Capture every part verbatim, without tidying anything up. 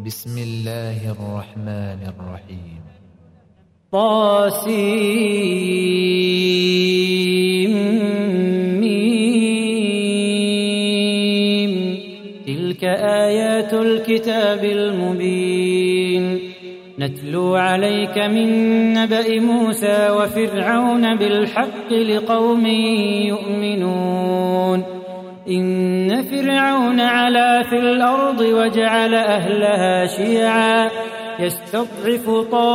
بسم الله الرحمن الرحيم. طاسيم. تلك آيات الكتاب المبين. نتلو عليك من نبأ موسى وفرعون بالحق لقوم يؤمنون. إن فرعون علا في الأرض وجعل أهلها شيعا يستضعف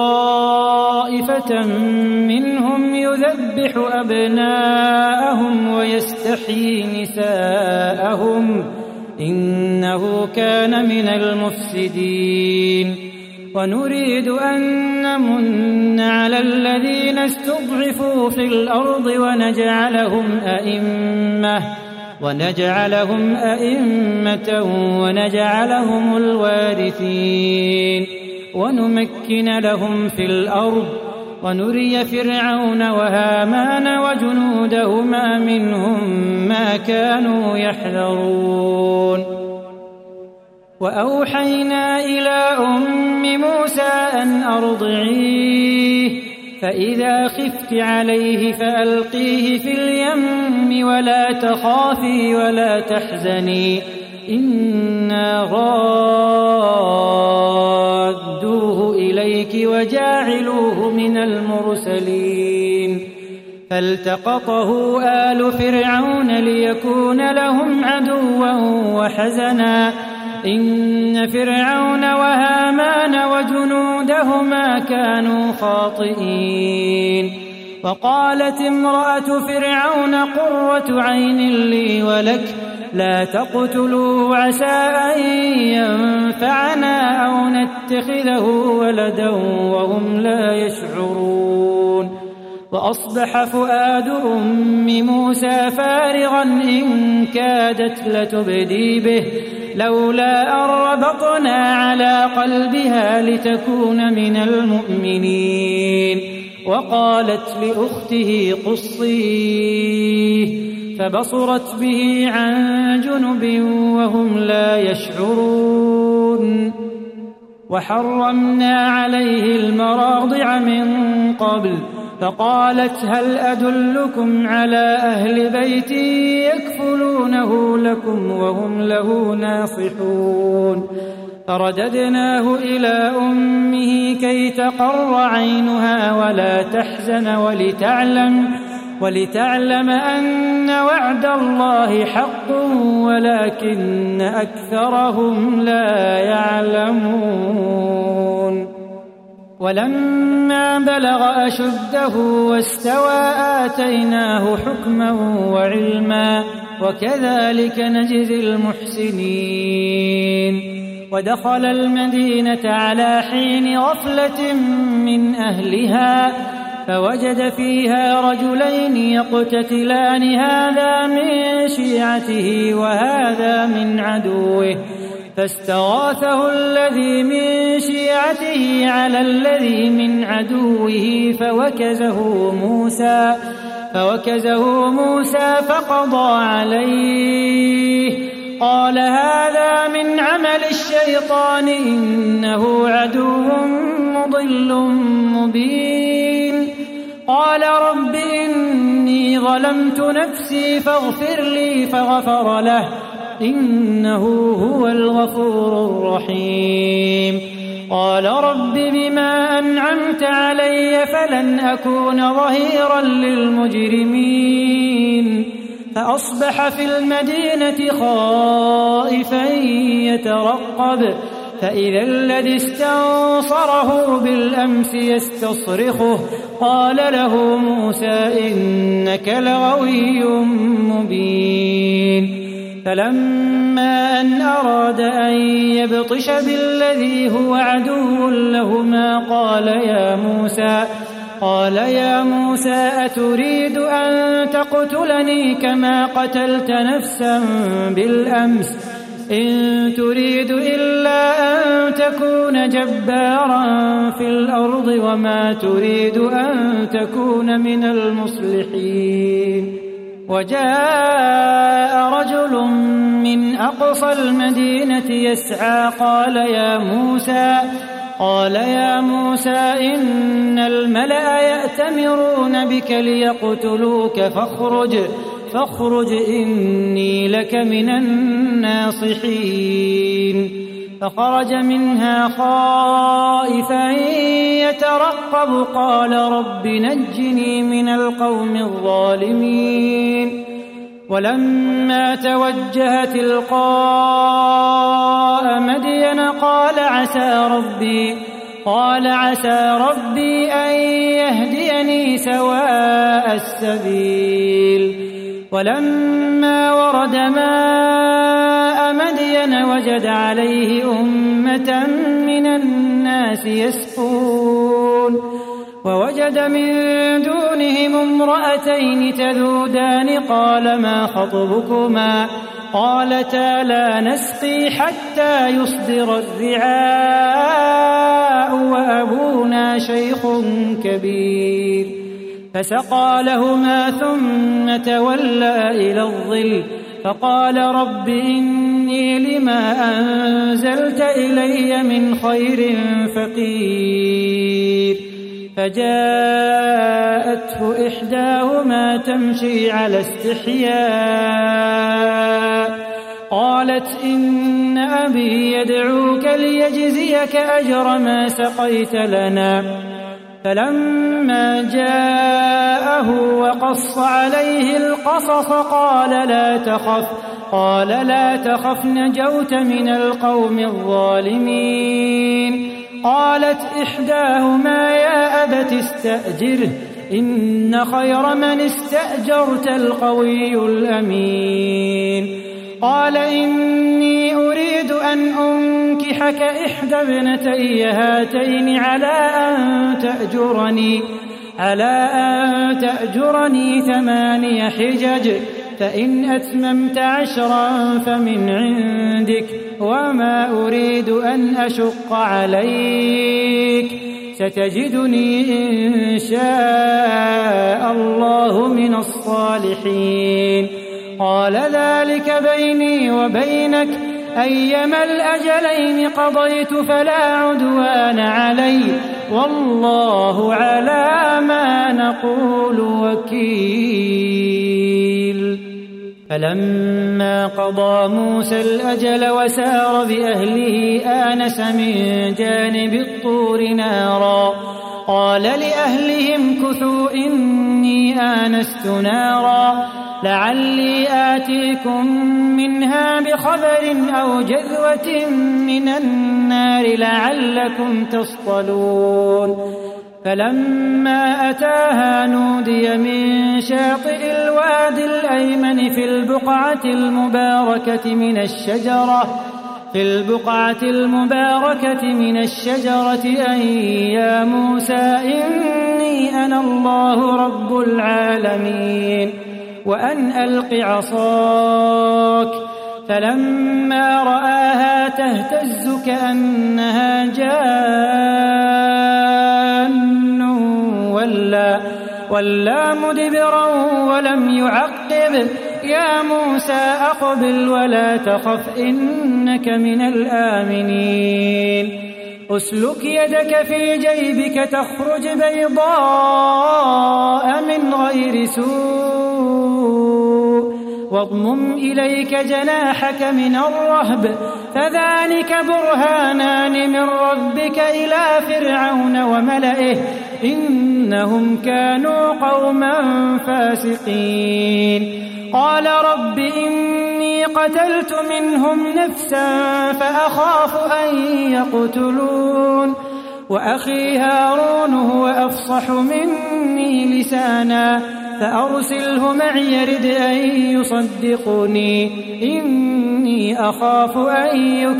طائفة منهم يذبح أبناءهم ويستحيي نساءهم إنه كان من المفسدين. ونريد أن نمن على الذين استضعفوا في الأرض ونجعلهم أئمة ونجعلهم أئمة ونجعلهم الوارثين ونمكن لهم في الأرض ونري فرعون وهامان وجنودهما منهم ما كانوا يحذرون. وأوحينا إلى أم موسى أن أرضعيه فإذا خفت عليه فألقيه في اليم ولا تخافي ولا تحزني إنا رادوه إليك وجاعلوه من المرسلين. فالتقطه آل فرعون ليكون لهم عدوا وحزنا إن فرعون وهامان وجنودهما كانوا خاطئين. وقالت امرأة فرعون قرة عين لي ولك لا تقتلوه عسى أن ينفعنا أو نتخذه ولدا وهم لا يشعرون. وأصبح فؤاد أم موسى فارغا إن كادت لتبدي به لولا أن ربطنا على قلبها لتكون من المؤمنين. وقالت لأخته قصيه فبصرت به عن جنب وهم لا يشعرون. وحرمنا عليه المراضع من قبل فقالت هل أدلكم على أهل بيت يكفلونه لكم وهم له ناصحون. فرددناه إلى أمه كي تقر عينها ولا تحزن ولتعلم, ولتعلم أن وعد الله حق ولكن أكثرهم لا يعلمون. ولما بلغ أشده واستوى آتيناه حكما وعلما وكذلك نجزي المحسنين. ودخل المدينة على حين غفلة من أهلها فوجد فيها رجلين يقتتلان هذا من شيعته وهذا من عدوه فاستغاثه الذي من شيعته على الذي من عدوه فوكزه موسى فوكزه موسى فقضى عليه قال هذا من عمل الشيطان إنه عدو مضل مبين. قال رب إني ظلمت نفسي فاغفر لي فغفر له إنه هو الغفور الرحيم. قال رب بما أنعمت علي فلن أكون ظهيرا للمجرمين. فأصبح في المدينة خائفا يترقب فإذا الذي استنصره بالأمس يستصرخه قال له موسى إنك لغوي مبين. فلما أن أراد أن يبطش بالذي هو عدو لهما قال يا موسى قال يا موسى أتريد أن تقتلني كما قتلت نفسا بالأمس إن تريد إلا أن تكون جبارا في الأرض وما تريد أن تكون من المصلحين. وجاء رجل من أقصى المدينة يسعى قال يا موسى قال يا موسى إن الملأ يأتمرون بك ليقتلوك فاخرج فاخرج إني لك من الناصحين. فخرج منها خائفا يترقب قال رب نجني من القوم الظالمين. ولما توجه تلقاء مدين قال عسى ربي قال عسى ربي أن يهديني سواء السبيل. ولما ورد ماء مدين وجد عليه أمة من الناس يسقون ووجد من دونهم امرأتين تذودان قال ما خطبكما قالتا لا نسقي حتى يصدر الرعاء وأبونا شيخ كبير. فسقى لهما ثم تولى إلى الظل فقال رب إني لما أنزلت إلي من خير فقير. فجاءته إحداهما تمشي على استحياء قالت إن أبي يدعوك ليجزيك أجر ما سقيت لنا. فلما جاءه وقص عليه القصص قال لا تخف قال لا تخف نجوت من القوم الظالمين. قالت إحداهما يا أبت استأجره إن خير من استأجرت القوي الأمين. قال إني أريد أن أنكحك إحدى ابنتي هاتين على أن تأجرني على أن تأجرني ثماني حجج فإن أتممت عشرا فمن عندك وما أريد أن أشق عليك ستجدني إن شاء الله من الصالحين. قال ذلك بيني وبينك أيما الأجلين قضيت فلا عدوان علي والله على ما نقول وكيل. فلما قضى موسى الأجل وسار بأهله آنس من جانب الطور نارا قال لأهلهم كثوا إني آنست نارا لعلي آتيكم منها بخبر أو جذوة من النار لعلكم تصطلون. فلما أتاها نودي من شاطئ الوادي الأيمن في البقعة المباركة من الشجرة في البقعة المباركة من الشجرة أن يا موسى إني أنا الله رب العالمين وأن ألق عصاك. فلما رآها تهتز كأنها جان ولا, ولا مدبرا ولم يعقب يا موسى أقبل ولا تخف إنك من الآمنين. أسلك يدك في جيبك تخرج بيضاء من غير سوء واضمم إليك جناحك من الرهب فذلك برهانان من ربك إلى فرعون وملئه إنهم كانوا قوما فاسقين. قال رب إني قتلت منهم نفسا فأخاف أن يقتلون وأخي هارون هو أفصح مني لسانا فأرسله معي يرد أن يصدقني إني أخاف أن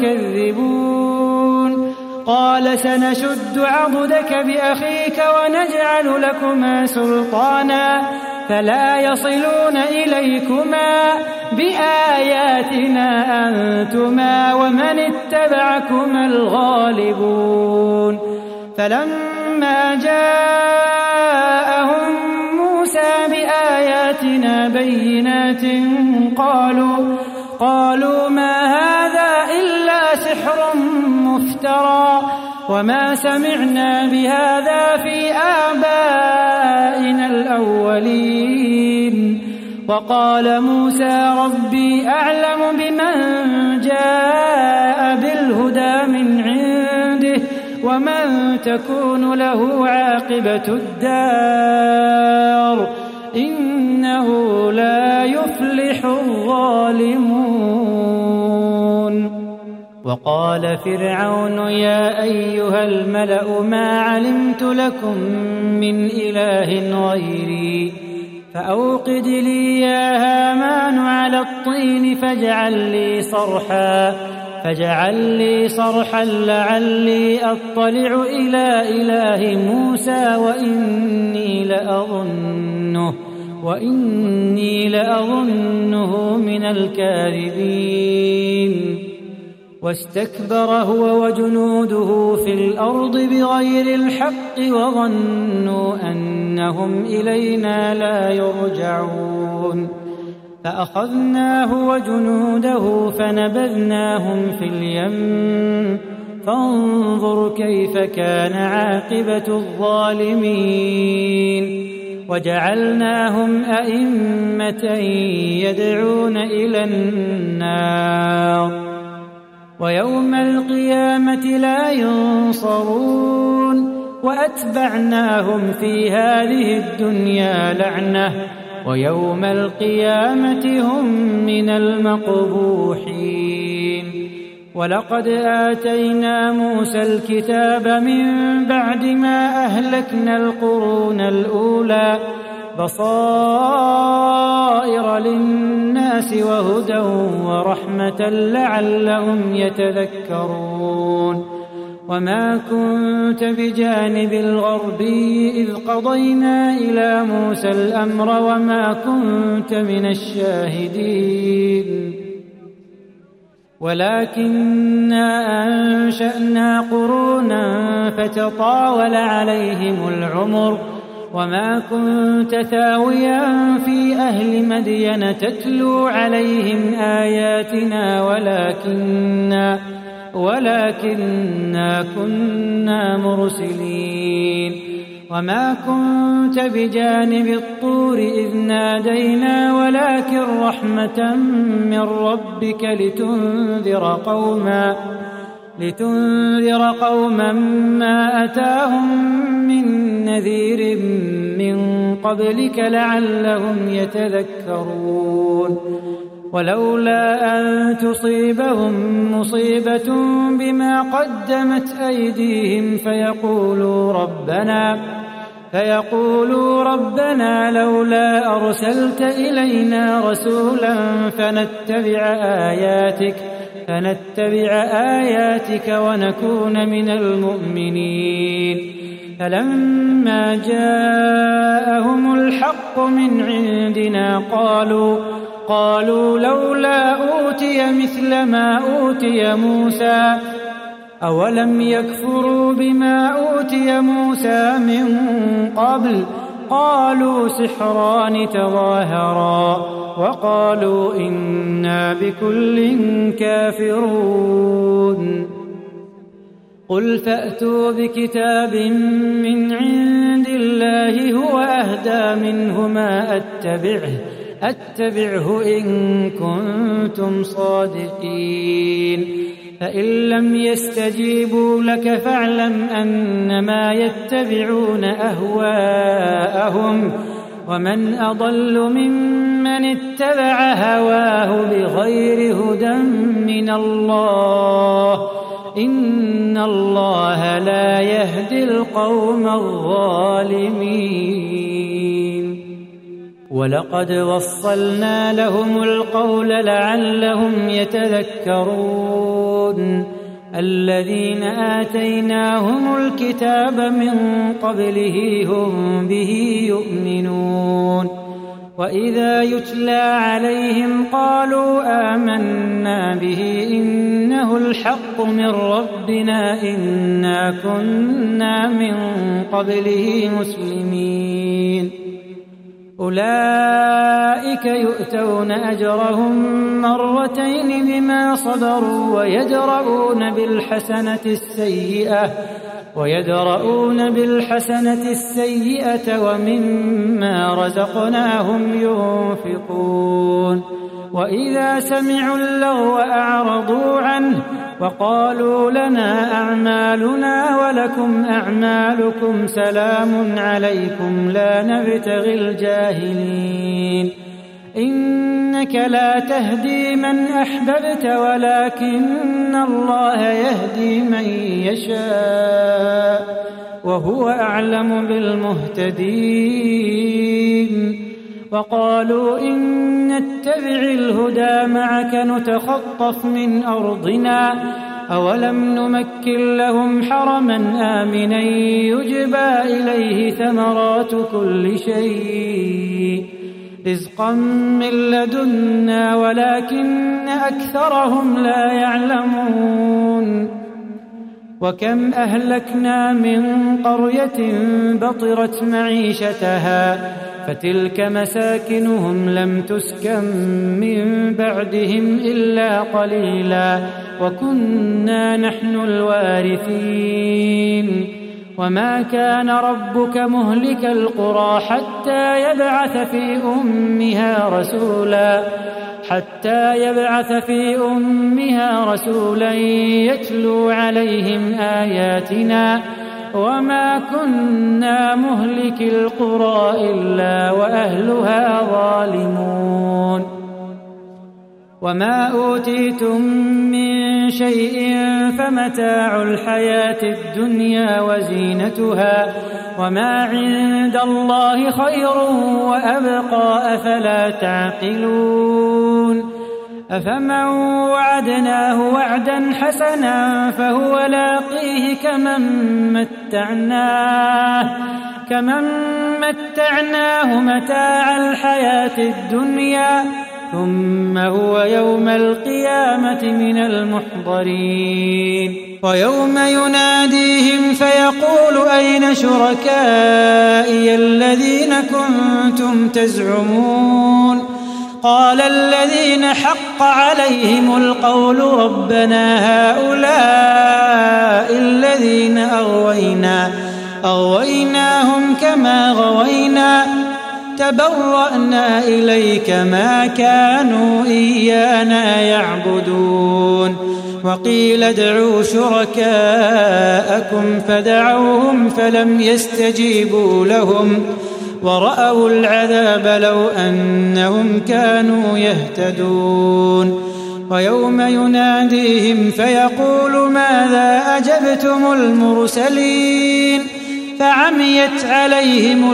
يكذبون. قال سنشد عضدك بأخيك ونجعل لكما سلطانا فلا يصلون إليكما بآياتنا أنتما ومن اتبعكما الغالبون. فلما جاءهم موسى بآياتنا بينات قالوا قالوا ما هذا إلا سحر مفترى وما سمعنا بهذا في آبائنا الأولين. وقال موسى ربي أعلم بمن جاء بالهدى من عنده ومن تكون له عاقبة الدار إنه لا يفلح الظالمون. وقال فرعون يا أيها الملأ ما علمت لكم من إله غيري فأوقد لي يا هامان على الطين فاجعل لي صرحا فاجعل لي صرحا لعلي أطلع إلى إله موسى وإني لأظنه وإني لأظنه من الكاذبين. واستكبر هو وجنوده في الأرض بغير الحق وظنوا أنهم إلينا لا يرجعون. فأخذناه وجنوده فنبذناهم في اليم فانظر كيف كان عاقبة الظالمين. وجعلناهم أئمة يدعون إلى النار ويوم القيامة لا ينصرون. وأتبعناهم في هذه الدنيا لعنة ويوم القيامة هم من المقبوحين. ولقد آتينا موسى الكتاب من بعد ما أهلكنا القرون الأولى بصائر للناس وهدى ورحمة لعلهم يتذكرون. وما كنت بجانب الغربي إذ قضينا إلى موسى الأمر وما كنت من الشاهدين ولكننا أنشأنا قرونا فتطاول عليهم العمر وما كنت ثاويا في أهل مدين تتلو عليهم آياتنا ولكننا ولكننا كنا مرسلين. وما كنت بجانب الطور إذ نادينا ولكن رحمة من ربك لتنذر قوما لتنذر قوما ما أتاهم من نذير من قبلك لعلهم يتذكرون. ولولا أن تصيبهم مصيبة بما قدمت أيديهم فيقولوا ربنا فيقولوا ربنا لولا أرسلت إلينا رسولا فنتبع آياتك فنتبع آياتك ونكون من المؤمنين. فلما جاءهم الحق من عندنا قالوا قالوا لولا أوتي مثل ما أوتي موسى أولم يكفروا بما أوتي موسى من قبل قالوا سحران تظاهرا وقالوا إنا بكل كافرون. قل فأتوا بكتاب من عند الله هو أهدى منهما أتبعه أتبعه إن كنتم صادقين. فإن لم يستجيبوا لك فاعلم أنما يتبعون أهواءهم ومن أضل ممن اتبع هواه بغير هدى من الله إن الله لا يهدي القوم الظالمين. ولقد وصلنا لهم القول لعلهم يتذكرون. الذين آتيناهم الكتاب من قبله هم به يؤمنون. وإذا يتلى عليهم قالوا آمنا به إنه الحق من ربنا إنا كنا من قبله مسلمين. أولئك يؤتون أجرهم مرتين بما صبروا ويدرؤون بالحسنة السيئة ويدرؤون بالحسنة السيئة ومما رزقناهم ينفقون وإذا سمعوا اللغو أعرضوا عنه وقالوا لنا أعمالنا ولكم أعمالكم سلام عليكم لا نبتغي الجاهلين إنك لا تهدي من أحببت ولكن الله يهدي من يشاء وهو أعلم بالمهتدين وقالوا إن نتبع الهدى معك نتخطف من أرضنا أولم نمكن لهم حرما آمنا يجبى إليه ثمرات كل شيء رزقا من لدنا ولكن أكثرهم لا يعلمون وكم أهلكنا من قرية بطرت معيشتها فتلك مساكنهم لم تسكن من بعدهم إلا قليلا وكنا نحن الوارثين وما كان ربك مهلك القرى حتى يبعث في أمها رسولا حتى يبعث في أمها رسولا يتلو عليهم آياتنا وما كنا مهلك القرى إلا وأهلها ظالمون وما أوتيتم من شيء فمتاع الحياة الدنيا وزينتها وما عند الله خير وأبقى أفلا تعقلون أفمن وعدناه وعدا حسنا فهو لاقيه كمن متعناه كمن متعناه متاع الحياة الدنيا ثم هو يوم القيامة من المحضرين ويوم يناديهم فيقول أين شركائي الذين كنتم تزعمون قال الذين حق عليهم القول ربنا هؤلاء الذين أغوينا أغويناهم كما غوينا تبرأنا إليك ما كانوا إيانا يعبدون وقيل ادعوا شركاءكم فدعوهم فلم يستجيبوا لهم ورأوا العذاب لو أنهم كانوا يهتدون ويوم يناديهم فيقول ماذا أجبتم المرسلين فعميت عليهم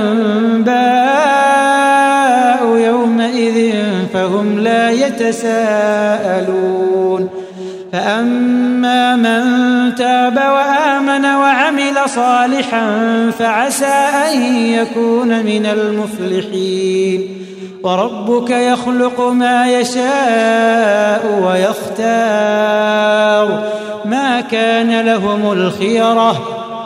الأنباء يومئذ فهم لا يتساءلون فأما من تاب وآمن وعمل صالحا فعسى أن يكون من المفلحين وربك يخلق ما يشاء ويختار ما كان لهم الخيرة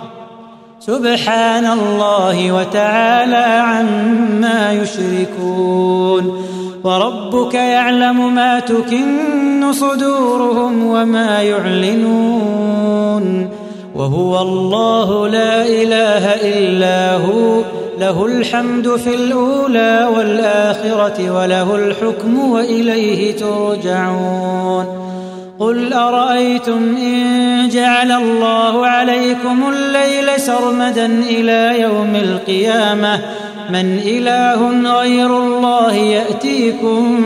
سبحان الله وتعالى عما يشركون وربك يعلم ما تكن صدورهم وما يعلنون وهو الله لا إله إلا هو له الحمد في الأولى والآخرة وله الحكم وإليه ترجعون قل أرأيتم إن جعل الله عليكم الليل سرمدا إلى يوم القيامة من إله غير الله يأتيكم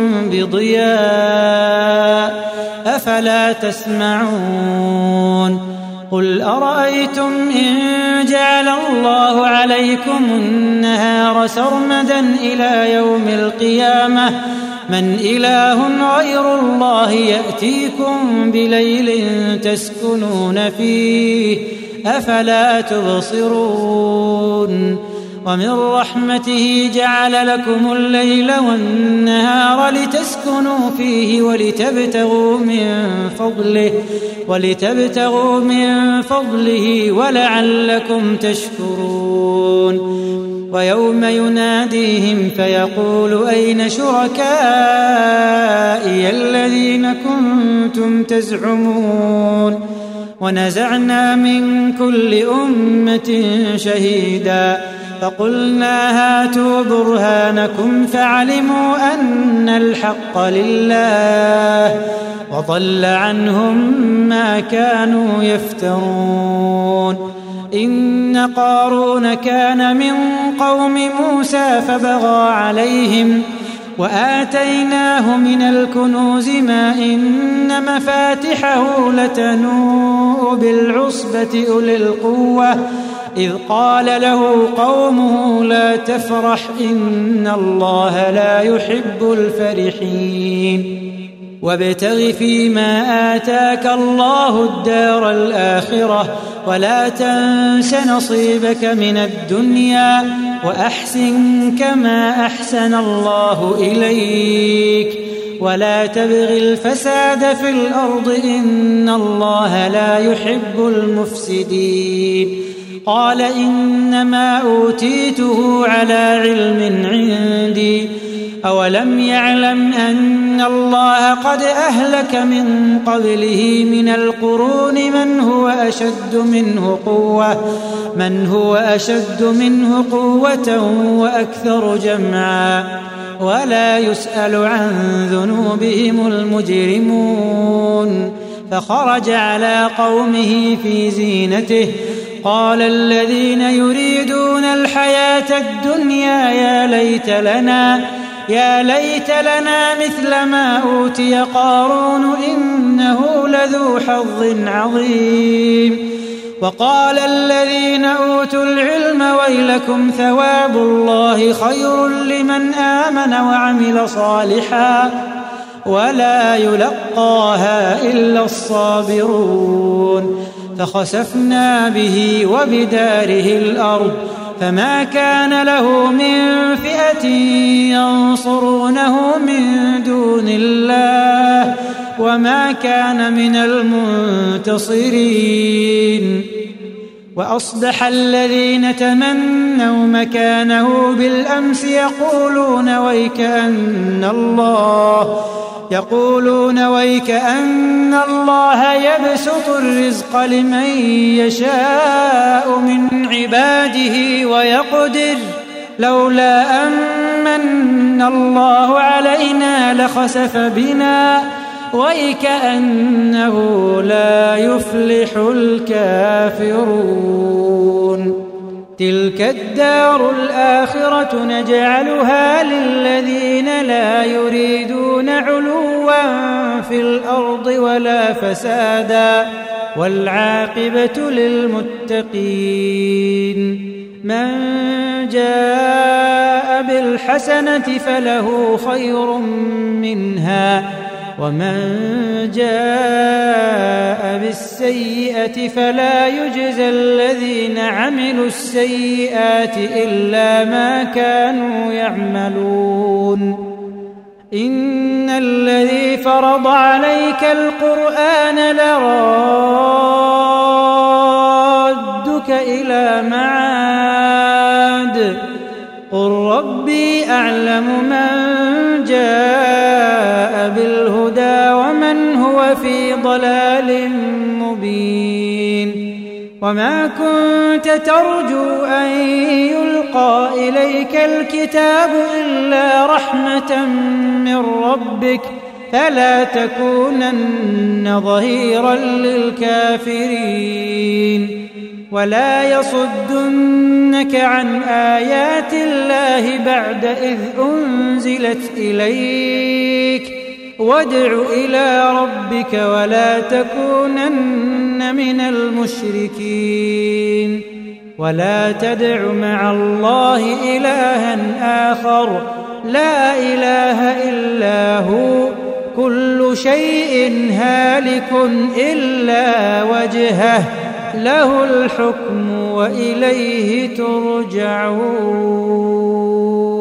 بضياء أفلا تسمعون قل أرأيتم إن جعل الله عليكم النهار سرمدا إلى يوم القيامة من إله غير الله يأتيكم بليل تسكنون فيه أفلا تبصرون ومن رحمته جعل لكم الليل والنهار لتسكنوا فيه ولتبتغوا من فضله ولتبتغوا من فضله ولعلكم تشكرون ويوم يناديهم فيقول أين شركائي الذين كنتم تزعمون ونزعنا من كل أمة شهيدا فقلنا هاتوا برهانكم فعلموا أن الحق لله وضل عنهم ما كانوا يفترون إن قارون كان من قوم موسى فبغى عليهم وآتيناه من الكنوز ما إن مفاتحه لتنوء بالعصبة أولي القوة إذ قال له قومه لا تفرح إن الله لا يحب الفرحين وابتغ فيما آتاك الله الدار الآخرة ولا تنس نصيبك من الدنيا وأحسن كما أحسن الله إليك ولا تبغ الفساد في الأرض إن الله لا يحب المفسدين قال إنما أوتيته على علم عندي أولم يعلم أن الله قد أهلك من قبله من القرون من هو أشد منه قوة من هو أشد منه قوة وأكثر جمعا ولا يسأل عن ذنوبهم المجرمون فخرج على قومه في زينته قال الذين يريدون الحياة الدنيا يا ليت لنا يا ليت لنا مثل ما أوتي قارون إنه لذو حظ عظيم وقال الذين أوتوا العلم ويلكم ثواب الله خير لمن آمن وعمل صالحا ولا يلقاها إلا الصابرون فخسفنا به وبداره الأرض فما كان له من فئة ينصرونه من دون الله وما كان من المنتصرين وأصبح الذين تمنوا مكانه بالأمس يقولون ويكأن الله يقولون ويكأن الله يبسط الرزق لمن يشاء من عباده ويقدر لولا أمن الله علينا لخسف بنا ويكأنه لا يفلح الكافرون تلك الدار الآخرة نجعلها للذين لا يريدون علوا في الأرض ولا فسادا والعاقبة للمتقين من جاء بالحسنة فله خير منها ومن جاء بالسيئة فلا يجزى الذين عملوا السيئات إلا ما كانوا يعملون إن الذي فرض عليك القرآن لرادك إلى معاد قل ربي أعلم من جاء بالهدى ومن هو في ضلال مبين وما كنت ترجو أن يلقى إليك الكتاب إلا رحمة من ربك فلا تكونن ظهيرا للكافرين ولا يصدنك عن آيات الله بعد إذ أنزلت إليك وادع إلى ربك ولا تكونن من المشركين ولا تدع مع الله إلها آخر لا إله إلا هو كل شيء هالك إلا وجهه له الحكم وإليه ترجعون.